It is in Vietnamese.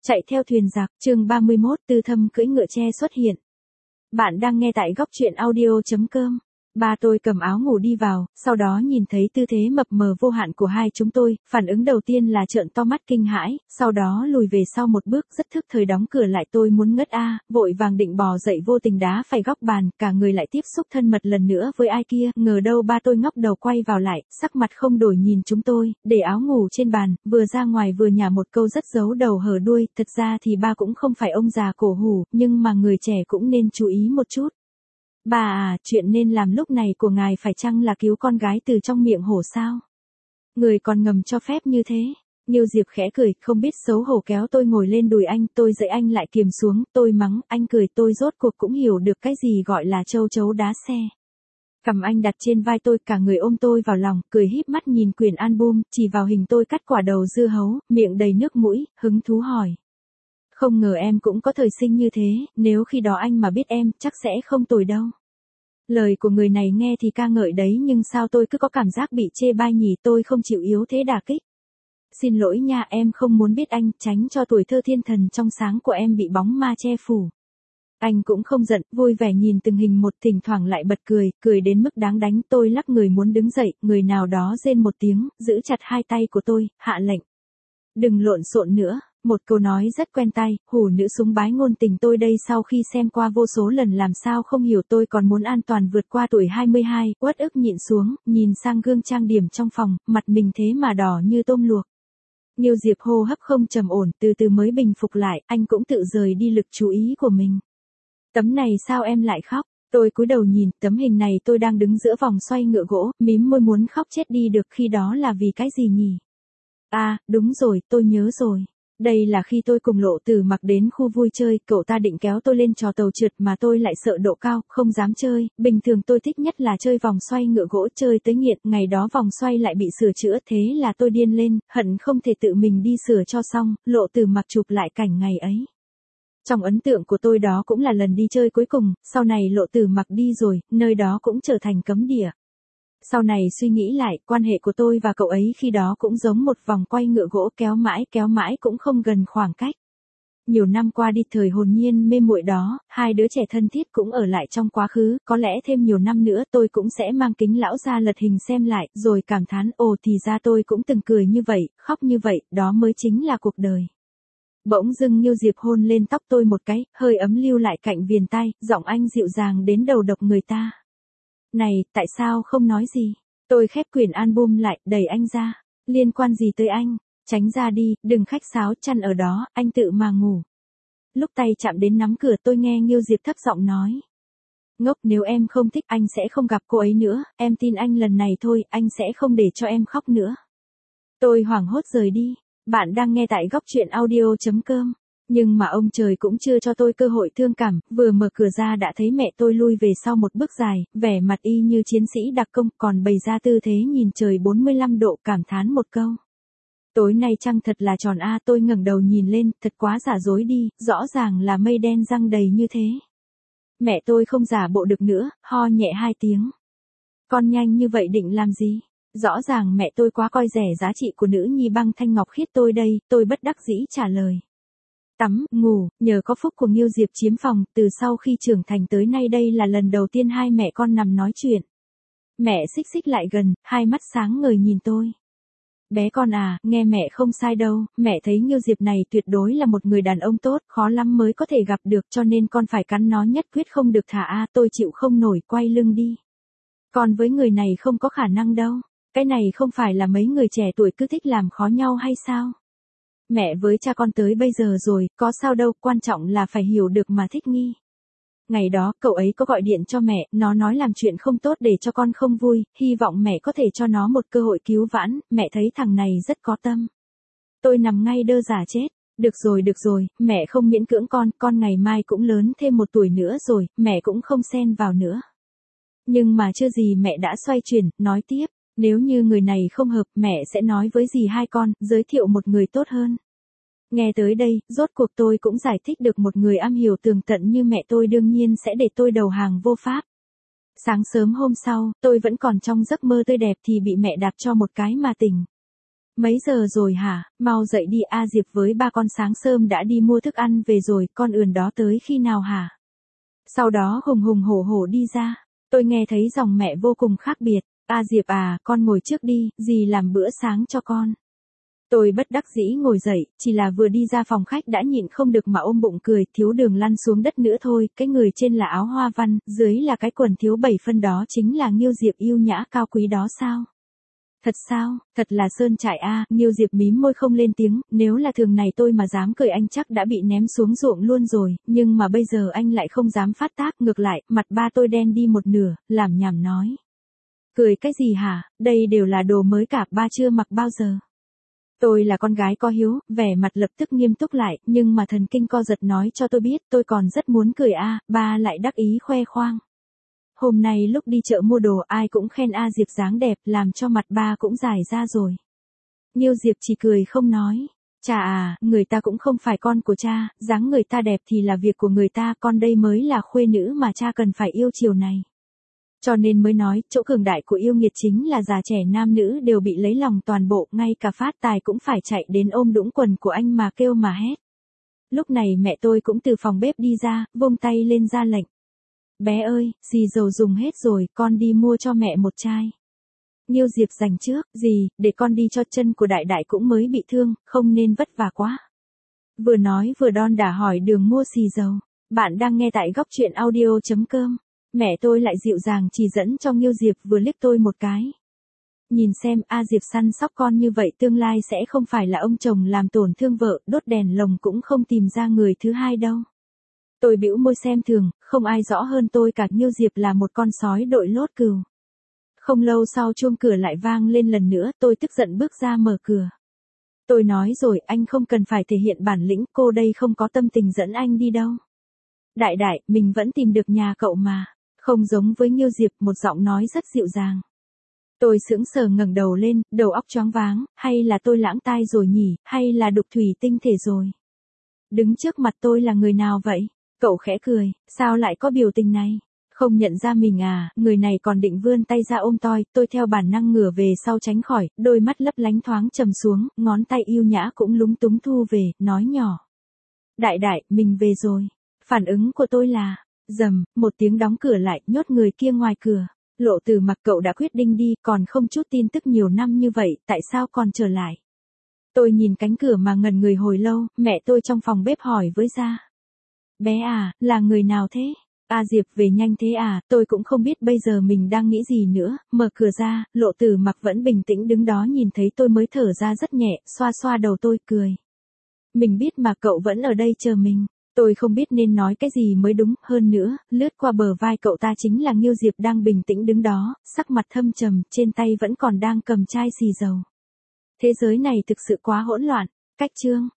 Chạy theo thuyền giặc, chương 31, Tư Thâm cưỡi ngựa tre xuất hiện. Bạn đang nghe tại góc truyện audio.com. Ba tôi cầm áo ngủ đi vào, sau đó nhìn thấy tư thế mập mờ vô hạn của hai chúng tôi, phản ứng đầu tiên là trợn to mắt kinh hãi, sau đó lùi về sau một bước rất thức thời đóng cửa lại. Tôi muốn ngất vội vàng định bò dậy vô tình đá phải góc bàn, cả người lại tiếp xúc thân mật lần nữa với ai kia, ngờ đâu ba tôi ngóc đầu quay vào lại, sắc mặt không đổi nhìn chúng tôi, để áo ngủ trên bàn, vừa ra ngoài vừa nhả một câu rất giấu đầu hở đuôi, thật ra thì ba cũng không phải ông già cổ hủ, nhưng mà người trẻ cũng nên chú ý một chút. Bà chuyện nên làm lúc này của ngài phải chăng là cứu con gái từ trong miệng hổ sao? Người còn ngầm cho phép như thế. Nghiêu Diệp khẽ cười, không biết xấu hổ kéo tôi ngồi lên đùi anh, tôi dậy anh lại kiềm xuống, tôi mắng, anh cười, tôi rốt cuộc cũng hiểu được cái gì gọi là châu chấu đá xe. Cầm anh đặt trên vai tôi, cả người ôm tôi vào lòng, cười híp mắt nhìn quyển album, chỉ vào hình tôi cắt quả đầu dưa hấu, miệng đầy nước mũi, hứng thú hỏi. Không ngờ em cũng có thời sinh như thế, nếu khi đó anh mà biết em, chắc sẽ không tồi đâu. Lời của người này nghe thì ca ngợi đấy, nhưng sao tôi cứ có cảm giác bị chê bai nhỉ? Tôi không chịu yếu thế đả kích. Xin lỗi nha, em không muốn biết anh, tránh cho tuổi thơ thiên thần trong sáng của em bị bóng ma che phủ. Anh cũng không giận, vui vẻ nhìn từng hình một, thỉnh thoảng lại bật cười, cười đến mức đáng đánh. Tôi lắc người muốn đứng dậy, người nào đó rên một tiếng, giữ chặt hai tay của tôi, hạ lệnh. Đừng lộn xộn nữa. Một câu nói rất quen tai, hủ nữ súng bái ngôn tình tôi đây sau khi xem qua vô số lần làm sao không hiểu. Tôi còn muốn an toàn vượt qua tuổi 22, uất ức nhịn xuống, nhìn sang gương trang điểm trong phòng, mặt mình thế mà đỏ như tôm luộc. Nghiêu Diệp hô hấp không trầm ổn, từ từ mới bình phục lại, anh cũng tự rời đi lực chú ý của mình. Tấm này sao em lại khóc? Tôi cúi đầu nhìn, tấm hình này tôi đang đứng giữa vòng xoay ngựa gỗ, mím môi muốn khóc chết đi được, khi đó là vì cái gì nhỉ? Đúng rồi, tôi nhớ rồi. Đây là khi tôi cùng Lộ Tử Mặc đến khu vui chơi, cậu ta định kéo tôi lên trò tàu trượt mà tôi lại sợ độ cao, không dám chơi. Bình thường tôi thích nhất là chơi vòng xoay ngựa gỗ, chơi tới nghiện, ngày đó vòng xoay lại bị sửa chữa, thế là tôi điên lên, hận không thể tự mình đi sửa cho xong. Lộ Tử Mặc chụp lại cảnh ngày ấy. Trong ấn tượng của tôi đó cũng là lần đi chơi cuối cùng, sau này Lộ Tử Mặc đi rồi, nơi đó cũng trở thành cấm địa. Sau này suy nghĩ lại, quan hệ của tôi và cậu ấy khi đó cũng giống một vòng quay ngựa gỗ, kéo mãi cũng không gần khoảng cách. Nhiều năm qua đi, thời hồn nhiên mê muội đó, hai đứa trẻ thân thiết cũng ở lại trong quá khứ, có lẽ thêm nhiều năm nữa tôi cũng sẽ mang kính lão ra lật hình xem lại, rồi cảm thán, ồ thì ra tôi cũng từng cười như vậy, khóc như vậy, đó mới chính là cuộc đời. Bỗng dưng Nghiêu Diệp hôn lên tóc tôi một cái, hơi ấm lưu lại cạnh viền tai, giọng anh dịu dàng đến đầu độc người ta. Này, tại sao không nói gì? Tôi khép quyển album lại, đẩy anh ra. Liên quan gì tới anh? Tránh ra đi, đừng khách sáo, chăn ở đó, anh tự mà ngủ. Lúc tay chạm đến nắm cửa tôi nghe Nghiêu Diệp thấp giọng nói. Ngốc, nếu em không thích anh sẽ không gặp cô ấy nữa, em tin anh lần này thôi, anh sẽ không để cho em khóc nữa. Tôi hoảng hốt rời đi. Bạn đang nghe tại góc truyện audio.com. Nhưng mà ông trời cũng chưa cho tôi cơ hội thương cảm, vừa mở cửa ra đã thấy mẹ tôi lui về sau một bước dài, vẻ mặt y như chiến sĩ đặc công, còn bày ra tư thế nhìn trời 45 độ, cảm thán một câu. Tối nay trăng thật là tròn tôi ngẩng đầu nhìn lên, thật quá giả dối đi, rõ ràng là mây đen răng đầy như thế. Mẹ tôi không giả bộ được nữa, ho nhẹ 2 tiếng. Con nhanh như vậy định làm gì? Rõ ràng mẹ tôi quá coi rẻ giá trị của nữ nhi băng thanh ngọc khiết tôi đây, tôi bất đắc dĩ trả lời. Tắm, ngủ, nhờ có phúc của Nghiêu Diệp chiếm phòng, từ sau khi trưởng thành tới nay đây là lần đầu tiên hai mẹ con nằm nói chuyện. Mẹ xích xích lại gần, hai mắt sáng ngời nhìn tôi. Bé con nghe mẹ không sai đâu, mẹ thấy Nghiêu Diệp này tuyệt đối là một người đàn ông tốt, khó lắm mới có thể gặp được, cho nên con phải cắn nó nhất quyết không được thả tôi chịu không nổi, quay lưng đi. Còn với người này không có khả năng đâu, cái này không phải là mấy người trẻ tuổi cứ thích làm khó nhau hay sao? Mẹ với cha con tới bây giờ rồi, có sao đâu, quan trọng là phải hiểu được mà thích nghi. Ngày đó, cậu ấy có gọi điện cho mẹ, nó nói làm chuyện không tốt để cho con không vui, hy vọng mẹ có thể cho nó một cơ hội cứu vãn, mẹ thấy thằng này rất có tâm. Tôi nằm ngay đơ giả chết. Được rồi, mẹ không miễn cưỡng con ngày mai cũng lớn thêm 1 tuổi nữa rồi, mẹ cũng không xen vào nữa. Nhưng mà chưa gì mẹ đã xoay chuyển, nói tiếp. Nếu như người này không hợp, mẹ sẽ nói với dì hai con, giới thiệu một người tốt hơn. Nghe tới đây, rốt cuộc tôi cũng giải thích được một người am hiểu tường tận như mẹ tôi đương nhiên sẽ để tôi đầu hàng vô pháp. Sáng sớm hôm sau, tôi vẫn còn trong giấc mơ tươi đẹp thì bị mẹ đạp cho một cái mà tỉnh. Mấy giờ rồi hả, mau dậy đi A Diệp với ba con sáng sớm đã đi mua thức ăn về rồi, con ườn đó tới khi nào hả? Sau đó hùng hùng hổ hổ đi ra, tôi nghe thấy giọng mẹ vô cùng khác biệt, A Diệp à, con ngồi trước đi, dì làm bữa sáng cho con. Tôi bất đắc dĩ ngồi dậy, chỉ là vừa đi ra phòng khách đã nhịn không được mà ôm bụng cười, thiếu đường lăn xuống đất nữa thôi, cái người trên là áo hoa văn, dưới là cái quần thiếu 7 phân đó chính là Nghiêu Diệp yêu nhã cao quý đó sao? Thật sao, thật là sơn trại a. Nghiêu Diệp mím môi không lên tiếng, nếu là thường này tôi mà dám cười anh chắc đã bị ném xuống ruộng luôn rồi, nhưng mà bây giờ anh lại không dám phát tác, ngược lại, mặt ba tôi đen đi một nửa, làm nhảm nói. Cười cái gì hả, đây đều là đồ mới cả, ba chưa mặc bao giờ. Tôi là con gái có hiếu, vẻ mặt lập tức nghiêm túc lại, nhưng mà thần kinh co giật nói cho tôi biết tôi còn rất muốn cười a. Ba lại đắc ý khoe khoang. Hôm nay lúc đi chợ mua đồ ai cũng khen A Diệp dáng đẹp, làm cho mặt ba cũng dài ra rồi. Nghiêu Diệp chỉ cười không nói. Chà à, người ta cũng không phải con của cha, dáng người ta đẹp thì là việc của người ta, con đây mới là khuê nữ mà cha cần phải yêu chiều này. Cho nên mới nói, chỗ cường đại của yêu nghiệt chính là già trẻ nam nữ đều bị lấy lòng toàn bộ, ngay cả Phát Tài cũng phải chạy đến ôm đũng quần của anh mà kêu mà hét. Lúc này mẹ tôi cũng từ phòng bếp đi ra, vung tay lên ra lệnh. Bé ơi, dì dầu dùng hết rồi, con đi mua cho mẹ một chai. Nghiêu Diệp giành trước, dì, để con đi cho, chân của đại đại cũng mới bị thương, không nên vất vả quá. Vừa nói vừa đon đả hỏi đường mua xì dầu. Bạn đang nghe tại góc truyện audio.com. Mẹ tôi lại dịu dàng chỉ dẫn cho Nghiêu Diệp, vừa liếc tôi một cái. Nhìn xem, A Diệp săn sóc con như vậy tương lai sẽ không phải là ông chồng làm tổn thương vợ, đốt đèn lồng cũng không tìm ra người thứ hai đâu. Tôi bĩu môi xem thường, không ai rõ hơn tôi cả, Nghiêu Diệp là một con sói đội lốt cừu. Không lâu sau chuông cửa lại vang lên lần nữa, tôi tức giận bước ra mở cửa. Tôi nói rồi, anh không cần phải thể hiện bản lĩnh, cô đây không có tâm tình dẫn anh đi đâu. Đại đại, mình vẫn tìm được nhà cậu mà. Không giống với Nghiêu Diệp, một giọng nói rất dịu dàng. Tôi sững sờ ngẩng đầu lên, đầu óc choáng váng, hay là tôi lãng tai rồi nhỉ, hay là đục thủy tinh thể rồi. Đứng trước mặt tôi là người nào vậy? Cậu khẽ cười, sao lại có biểu tình này? Không nhận ra mình à, người này còn định vươn tay ra ôm tôi theo bản năng ngửa về sau tránh khỏi, đôi mắt lấp lánh thoáng trầm xuống, ngón tay yêu nhã cũng lúng túng thu về, nói nhỏ. Đại đại, mình về rồi. Phản ứng của tôi là, rầm, một tiếng đóng cửa lại, nhốt người kia ngoài cửa. Lộ Tử Mặc, cậu đã quyết định đi, còn không chút tin tức nhiều năm như vậy, tại sao còn trở lại? Tôi nhìn cánh cửa mà ngẩn người hồi lâu, mẹ tôi trong phòng bếp hỏi với ra. Bé à, là người nào thế? A Diệp về nhanh thế à, tôi cũng không biết bây giờ mình đang nghĩ gì nữa, mở cửa ra, Lộ Tử Mặc vẫn bình tĩnh đứng đó nhìn thấy tôi mới thở ra rất nhẹ, xoa xoa đầu tôi, cười. Mình biết mà cậu vẫn ở đây chờ mình. Tôi không biết nên nói cái gì mới đúng, hơn nữa, lướt qua bờ vai cậu ta chính là Nghiêu Diệp đang bình tĩnh đứng đó, sắc mặt thâm trầm, trên tay vẫn còn đang cầm chai xì dầu. Thế giới này thực sự quá hỗn loạn. Cách chương